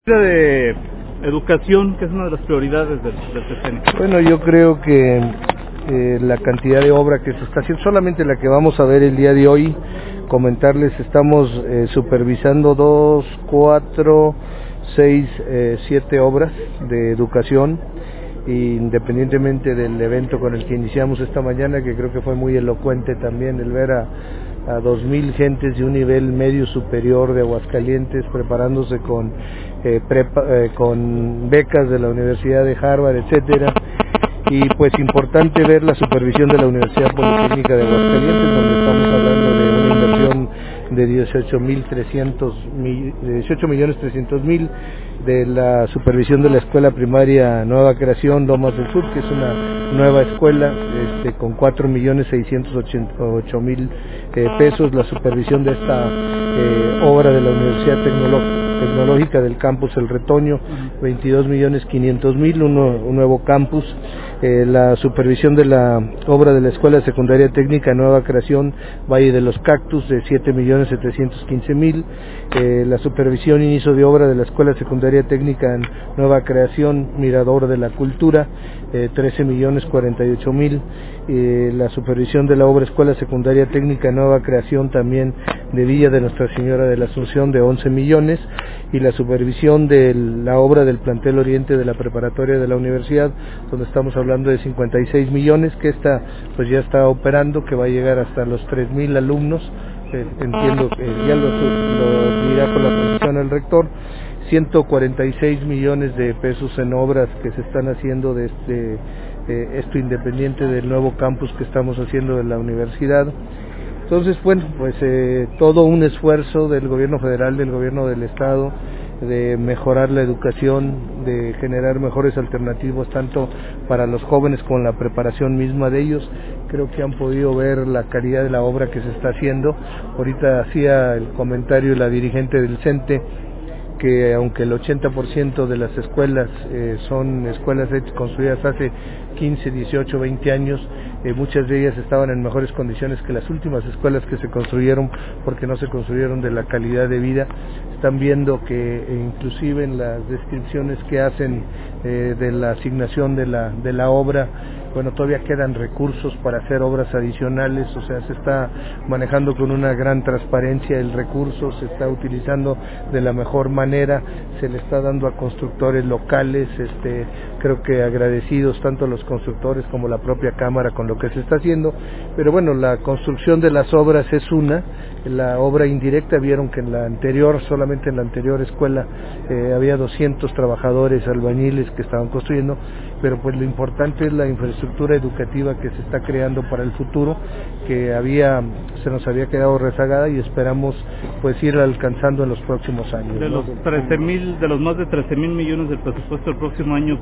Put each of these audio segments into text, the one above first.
De educación, que es una de las prioridades del sexenio. Bueno, yo creo que la cantidad de obra que se está haciendo, solamente la que vamos a ver el día de hoy, comentarles, estamos supervisando 2, 4, 6, 7 obras de educación, independientemente del evento con el que iniciamos esta mañana, que creo que fue muy elocuente también el ver a 2,000 gentes de un nivel medio superior de Aguascalientes preparándose con becas de la Universidad de Harvard, etcétera. Y pues importante ver la supervisión de la Universidad Politécnica de Aguascalientes, donde estamos hablando de una inversión de 18,300,000, de la supervisión de la escuela primaria Nueva Creación Lomas del Sur, que es una nueva escuela con 4,688,000 pesos, la supervisión de esta obra de la Universidad Tecnológica del Campus El Retoño, 22,500,000, un nuevo campus, la supervisión de la obra de la Escuela Secundaria Técnica Nueva Creación Valle de los Cactus de 7,715,000, la supervisión inicio de obra de la Escuela Secundaria Técnica Nueva Creación Mirador de la Cultura, 13,048,000, la supervisión de la obra Escuela Secundaria Técnica Nueva Creación también de Villa de Nuestra Señora de la Asunción de 11 millones, y la supervisión de la obra del plantel oriente de la preparatoria de la universidad, donde estamos hablando de 56 millones, que esta pues ya está operando, que va a llegar hasta los 3,000 alumnos, entiendo que ya lo dirá con la precisión el rector. 146 millones de pesos en obras que se están haciendo de esto independiente del nuevo campus que estamos haciendo de la universidad. Entonces, bueno, pues todo un esfuerzo del gobierno federal, del gobierno del estado, de mejorar la educación, de generar mejores alternativas tanto para los jóvenes como la preparación misma de ellos. Creo que han podido ver la calidad de la obra que se está haciendo. Ahorita hacía el comentario la dirigente del CENTE, que aunque el 80% de las escuelas son escuelas construidas hace 15, 18, 20 años, muchas de ellas estaban en mejores condiciones que las últimas escuelas que se construyeron, porque no se construyeron de la calidad de vida. Están viendo que inclusive en las descripciones que hacen de la asignación de la obra, bueno, todavía quedan recursos para hacer obras adicionales, o sea, se está manejando con una gran transparencia el recurso, se está utilizando de la mejor manera, se le está dando a constructores locales, creo que agradecidos tanto los constructores como la propia Cámara con lo que se está haciendo, pero bueno, la construcción de las obras es la obra indirecta, vieron que solamente en la anterior escuela había 200 trabajadores albañiles que estaban construyendo, pero pues lo importante es la infraestructura educativa que se está creando para el futuro, que se nos había quedado rezagada y esperamos pues ir alcanzando en los próximos años. De los más de 13,000 millones del presupuesto del próximo año,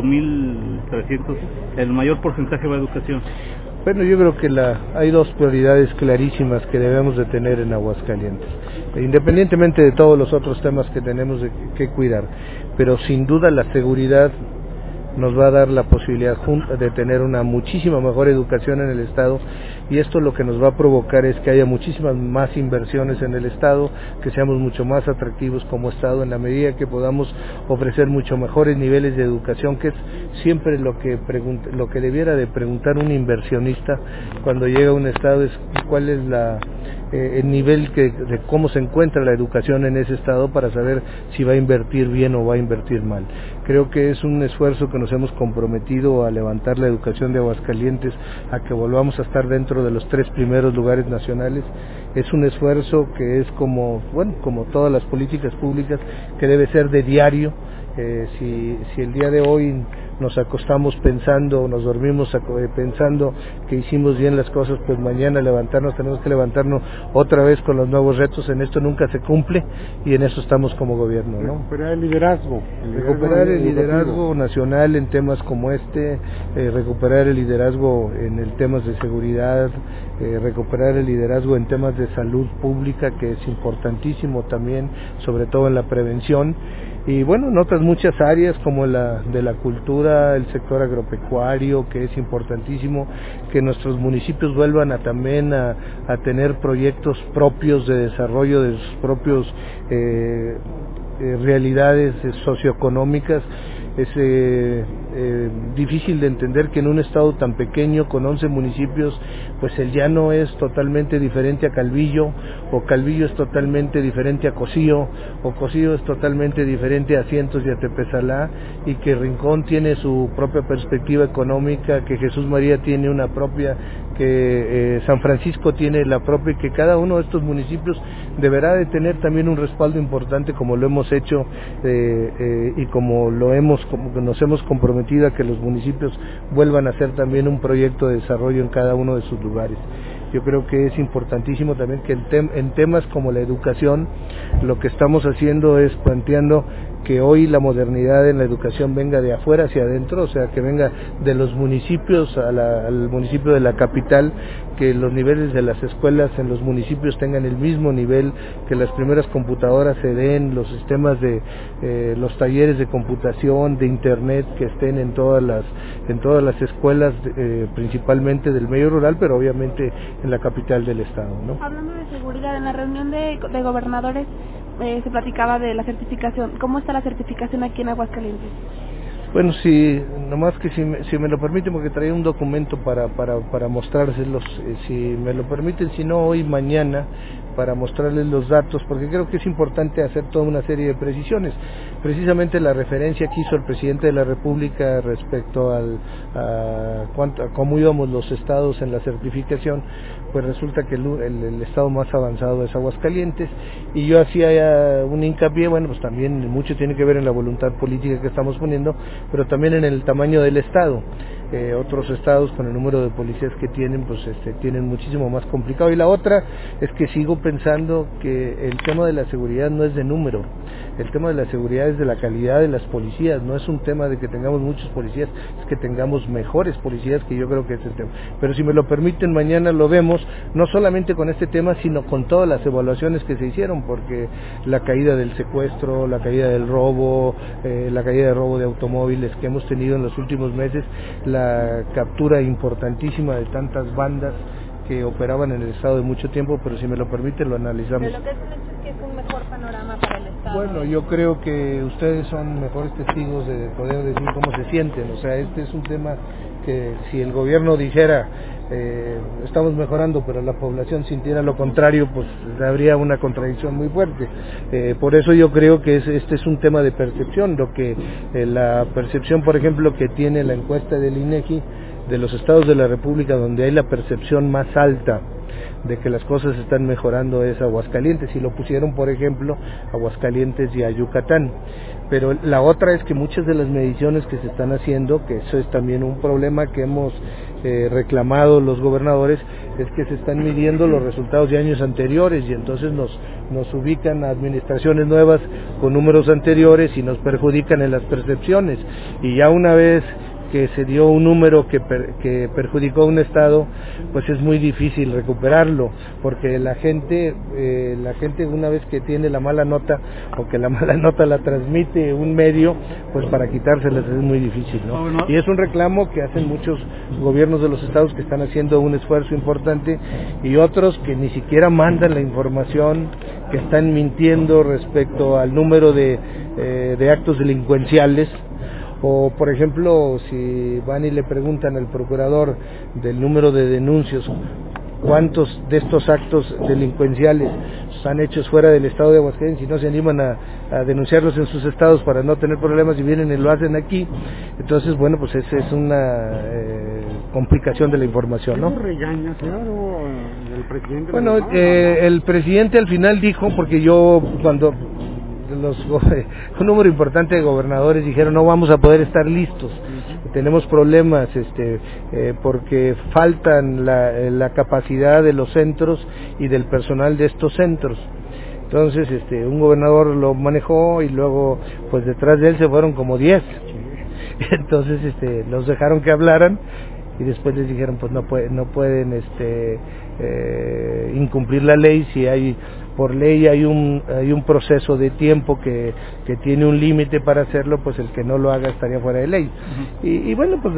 4,300, el mayor porcentaje va a educación. Bueno, yo creo que hay dos prioridades clarísimas que debemos de tener en Aguascalientes, independientemente de todos los otros temas que tenemos que cuidar, pero sin duda la seguridad nos va a dar la posibilidad de tener una muchísima mejor educación en el estado, y esto lo que nos va a provocar es que haya muchísimas más inversiones en el estado, que seamos mucho más atractivos como estado en la medida que podamos ofrecer mucho mejores niveles de educación, que es siempre lo que debiera de preguntar un inversionista cuando llega a un estado, es cuál es el nivel de cómo se encuentra la educación en ese estado para saber si va a invertir bien o va a invertir mal. Creo que es un esfuerzo que nos hemos comprometido a levantar la educación de Aguascalientes, a que volvamos a estar dentro de los 3 primeros lugares nacionales. Es un esfuerzo que es como todas las políticas públicas, que debe ser de diario. Si el día de hoy nos acostamos pensando, nos dormimos pensando que hicimos bien las cosas, pues mañana tenemos que levantarnos otra vez con los nuevos retos. En esto nunca se cumple y en eso estamos como gobierno, ¿no? Recuperar el liderazgo. Recuperar el liderazgo nacional en temas como recuperar el liderazgo en el temas de seguridad, recuperar el liderazgo en temas de salud pública, que es importantísimo también, sobre todo en la prevención. Y bueno, en otras muchas áreas como la de la cultura, el sector agropecuario, que es importantísimo, que nuestros municipios vuelvan también a tener proyectos propios de desarrollo de sus propios realidades socioeconómicas. Es difícil de entender que en un estado tan pequeño, con 11 municipios, pues el llano es totalmente diferente a Calvillo, o Calvillo es totalmente diferente a Cocío, o Cocío es totalmente diferente a Cientos y a Tepezalá, y que Rincón tiene su propia perspectiva económica, que Jesús María tiene una propia, que San Francisco tiene la propia, y que cada uno de estos municipios deberá de tener también un respaldo importante, como lo hemos hecho y como nos hemos comprometido a que los municipios vuelvan a hacer también un proyecto de desarrollo en cada uno de sus lugares. Yo creo que es importantísimo también que en temas como la educación, lo que estamos haciendo es planteando que hoy la modernidad en la educación venga de afuera hacia adentro, o sea, que venga de los municipios al municipio de la capital, que los niveles de las escuelas en los municipios tengan el mismo nivel, que las primeras computadoras se den, los sistemas de los talleres de computación, de internet, que estén en todas las escuelas, principalmente del medio rural, pero obviamente en la capital del estado, ¿no? Hablando de seguridad, en la reunión de gobernadores se platicaba de la certificación. ¿Cómo está la certificación aquí en Aguascalientes? Bueno, nomás que si me lo permiten, porque traía un documento para mostrárselos, si me lo permiten, si no hoy, mañana, para mostrarles los datos, porque creo que es importante hacer toda una serie de precisiones. Precisamente la referencia que hizo el presidente de la República respecto a cómo íbamos los estados en la certificación, pues resulta que el estado más avanzado es Aguascalientes, y yo hacía un hincapié, bueno, pues también mucho tiene que ver en la voluntad política que estamos poniendo, pero también en el tamaño del estado. Otros estados con el número de policías que tienen, pues tienen muchísimo más complicado. Y la otra es que sigo pensando que el tema de la seguridad no es de número, el tema de la seguridad es de la calidad de las policías, no es un tema de que tengamos muchos policías, es que tengamos mejores policías, que yo creo que es el tema. Pero si me lo permiten, mañana lo vemos, no solamente con este tema, sino con todas las evaluaciones que se hicieron, porque la caída del secuestro, la caída del robo, la caída de robo de automóviles que hemos tenido en los últimos meses, la captura importantísima de tantas bandas que operaban en el estado de mucho tiempo, pero si me lo permite lo analizamos. Pero lo que es un hecho es que es un mejor panorama para el estado. Bueno, yo creo que ustedes son mejores testigos de poder decir cómo se sienten, o sea, este es un tema que si el gobierno dijera estamos mejorando, pero la población sintiera lo contrario, pues habría una contradicción muy fuerte. Por eso yo creo que este es un tema de percepción, lo que la percepción, por ejemplo, que tiene la encuesta del INEGI de los estados de la República donde hay la percepción más alta de que las cosas están mejorando es Aguascalientes, y lo pusieron, por ejemplo, Aguascalientes y a Yucatán. Pero la otra es que muchas de las mediciones que se están haciendo, que eso es también un problema que hemos reclamado los gobernadores, es que se están midiendo los resultados de años anteriores, y entonces nos ubican a administraciones nuevas con números anteriores y nos perjudican en las percepciones. Y ya una vez que se dio un número que perjudicó a un estado, pues es muy difícil recuperarlo, porque la gente una vez que tiene la mala nota, o que la mala nota la transmite un medio, pues para quitárselas es muy difícil, ¿no? Y es un reclamo que hacen muchos gobiernos de los estados que están haciendo un esfuerzo importante, y otros que ni siquiera mandan la información, que están mintiendo respecto al número de actos delincuenciales. O, por ejemplo, si van y le preguntan al procurador del número de denuncias, cuántos de estos actos delincuenciales están hechos fuera del estado de Aguascalientes y no se animan a denunciarlos en sus estados para no tener problemas, y vienen y lo hacen aquí. Entonces, bueno, pues esa es una complicación de la información, ¿no? ¿Cómo regaña, señor, el presidente? Bueno, el presidente al final dijo, porque yo cuando un número importante de gobernadores dijeron no vamos a poder estar listos, tenemos problemas porque faltan la capacidad de los centros y del personal de estos centros. Entonces un gobernador lo manejó y luego pues detrás de él se fueron como 10. Entonces los dejaron que hablaran, y después les dijeron pues no pueden incumplir la ley. Si hay por ley hay un proceso de tiempo que tiene un límite para hacerlo, pues el que no lo haga estaría fuera de ley. Y bueno, pues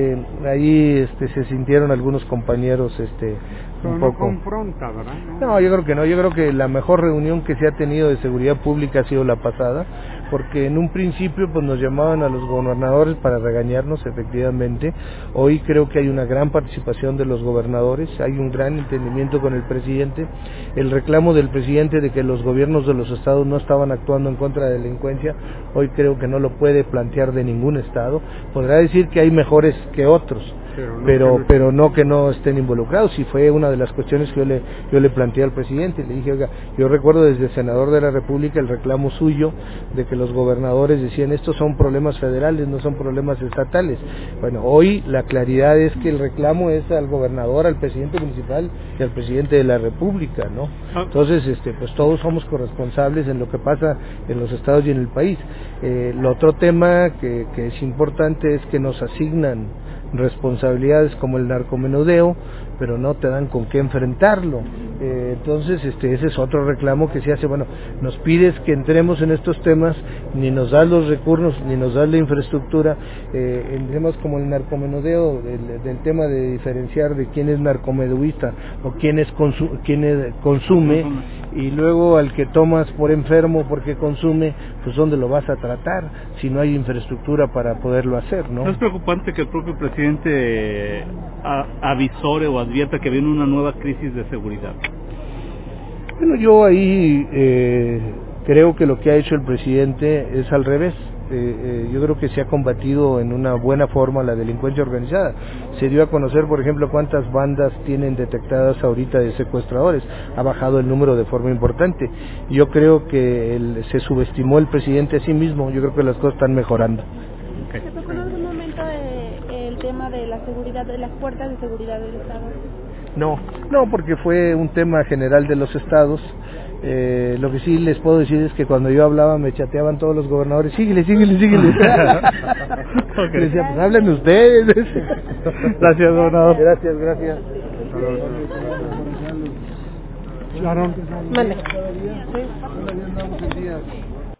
ahí se sintieron algunos compañeros Pero un no poco confronta, ¿verdad? No, yo creo que no. Yo creo que la mejor reunión que se ha tenido de seguridad pública ha sido la pasada, porque en un principio pues nos llamaban a los gobernadores para regañarnos, efectivamente. Hoy creo que hay una gran participación de los gobernadores, hay un gran entendimiento con el presidente. El reclamo del presidente de que los gobiernos de los estados no estaban actuando en contra de la delincuencia, hoy creo que no lo puede plantear de ningún estado. Podrá decir que hay mejores que otros, pero no que no estén involucrados. Y fue una de las cuestiones que yo le planteé al presidente. Le dije, oiga, yo recuerdo desde el senador de la República el reclamo suyo de que los gobernadores decían estos son problemas federales, no son problemas estatales. Bueno, hoy la claridad es que el reclamo es al gobernador, al presidente municipal y al presidente de la República, ¿no? Entonces, pues todos somos corresponsables en lo que pasa en los estados y en el país. El otro tema que es importante es que nos asignan responsabilidades como el narcomenudeo, pero no te dan con qué enfrentarlo. Entonces ese es otro reclamo que se hace. Bueno, nos pides que entremos en estos temas, ni nos das los recursos, ni nos das la infraestructura. En temas como el narcomenudeo, del tema de diferenciar de quién es narcomenuista o quién consume, y luego al que tomas por enfermo porque consume, pues ¿dónde lo vas a tratar si no hay infraestructura para poderlo hacer, ¿no? ¿No es preocupante que el propio presidente avisore o advierta que viene una nueva crisis de seguridad? Bueno, yo ahí creo que lo que ha hecho el presidente es al revés. Yo creo que se ha combatido en una buena forma la delincuencia organizada. Se dio a conocer, por ejemplo, cuántas bandas tienen detectadas ahorita de secuestradores. Ha bajado el número de forma importante. Yo creo que se subestimó el presidente a sí mismo. Yo creo que las cosas están mejorando. ¿Se tocó en algún momento el tema de la seguridad, de las puertas de seguridad del Estado? No, porque fue un tema general de los estados. Lo que sí les puedo decir es que cuando yo hablaba me chateaban todos los gobernadores, síguele. Okay. Les decía, pues hablen ustedes. Gracias, gobernador. Gracias. Sharon. Mande. Todavía andamos en días.